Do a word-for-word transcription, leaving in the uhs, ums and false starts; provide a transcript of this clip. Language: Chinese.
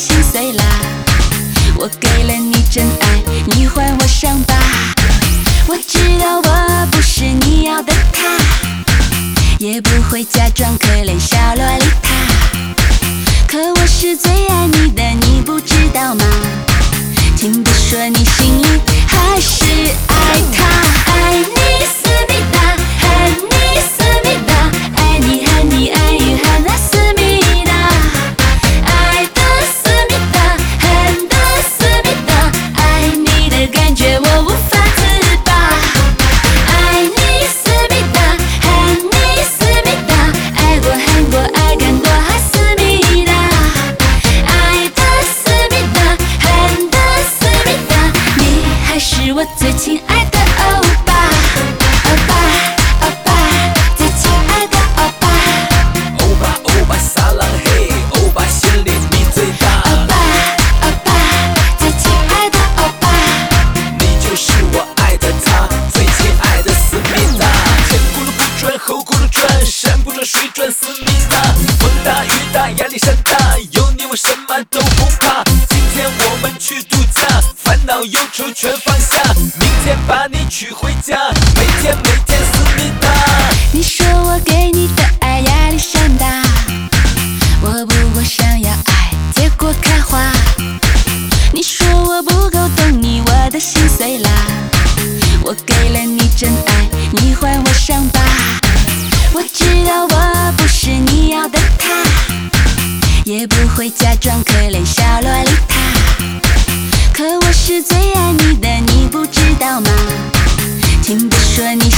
心碎啦。我给了你真爱，你还我伤疤。我知道我不是你要的他，也不会假装可怜小洛丽塔。可我是最爱你的，你不知道吗？听不说你心里还是爱他，爱你思密达，爱你思密达，爱你爱你爱你爱那思密达，爱的思密达，恨的思密达，爱你的感觉我无法自拔。爱你思密达，恨你思密达，爱过恨过爱感过还思密达，爱的思密达，恨的思密达，你还是我最亲爱的欧巴，欧巴，欧巴，最亲爱的欧巴， 欧巴欧巴撒浪嘿，欧巴心里你最大。 欧巴，欧巴，最亲爱的欧巴， 你就是我爱的他，最亲爱的思密达。天轱辘不转后轱辘转，山不转水转思密达。风大雨大压力山大，有你我什么都不怕。今天我们去度假，烦恼忧愁全放下，明天把你娶回家，每天每天思密达。 你说我给你的爱压力山大，我不过想要爱结果开花。你说我不够懂你，我的心碎啦。我给了你真爱，你还我伤疤。我知道我不是你要的他，也不会假装可怜小洛丽塔。可我是最爱你的，你不知道吗？听不说你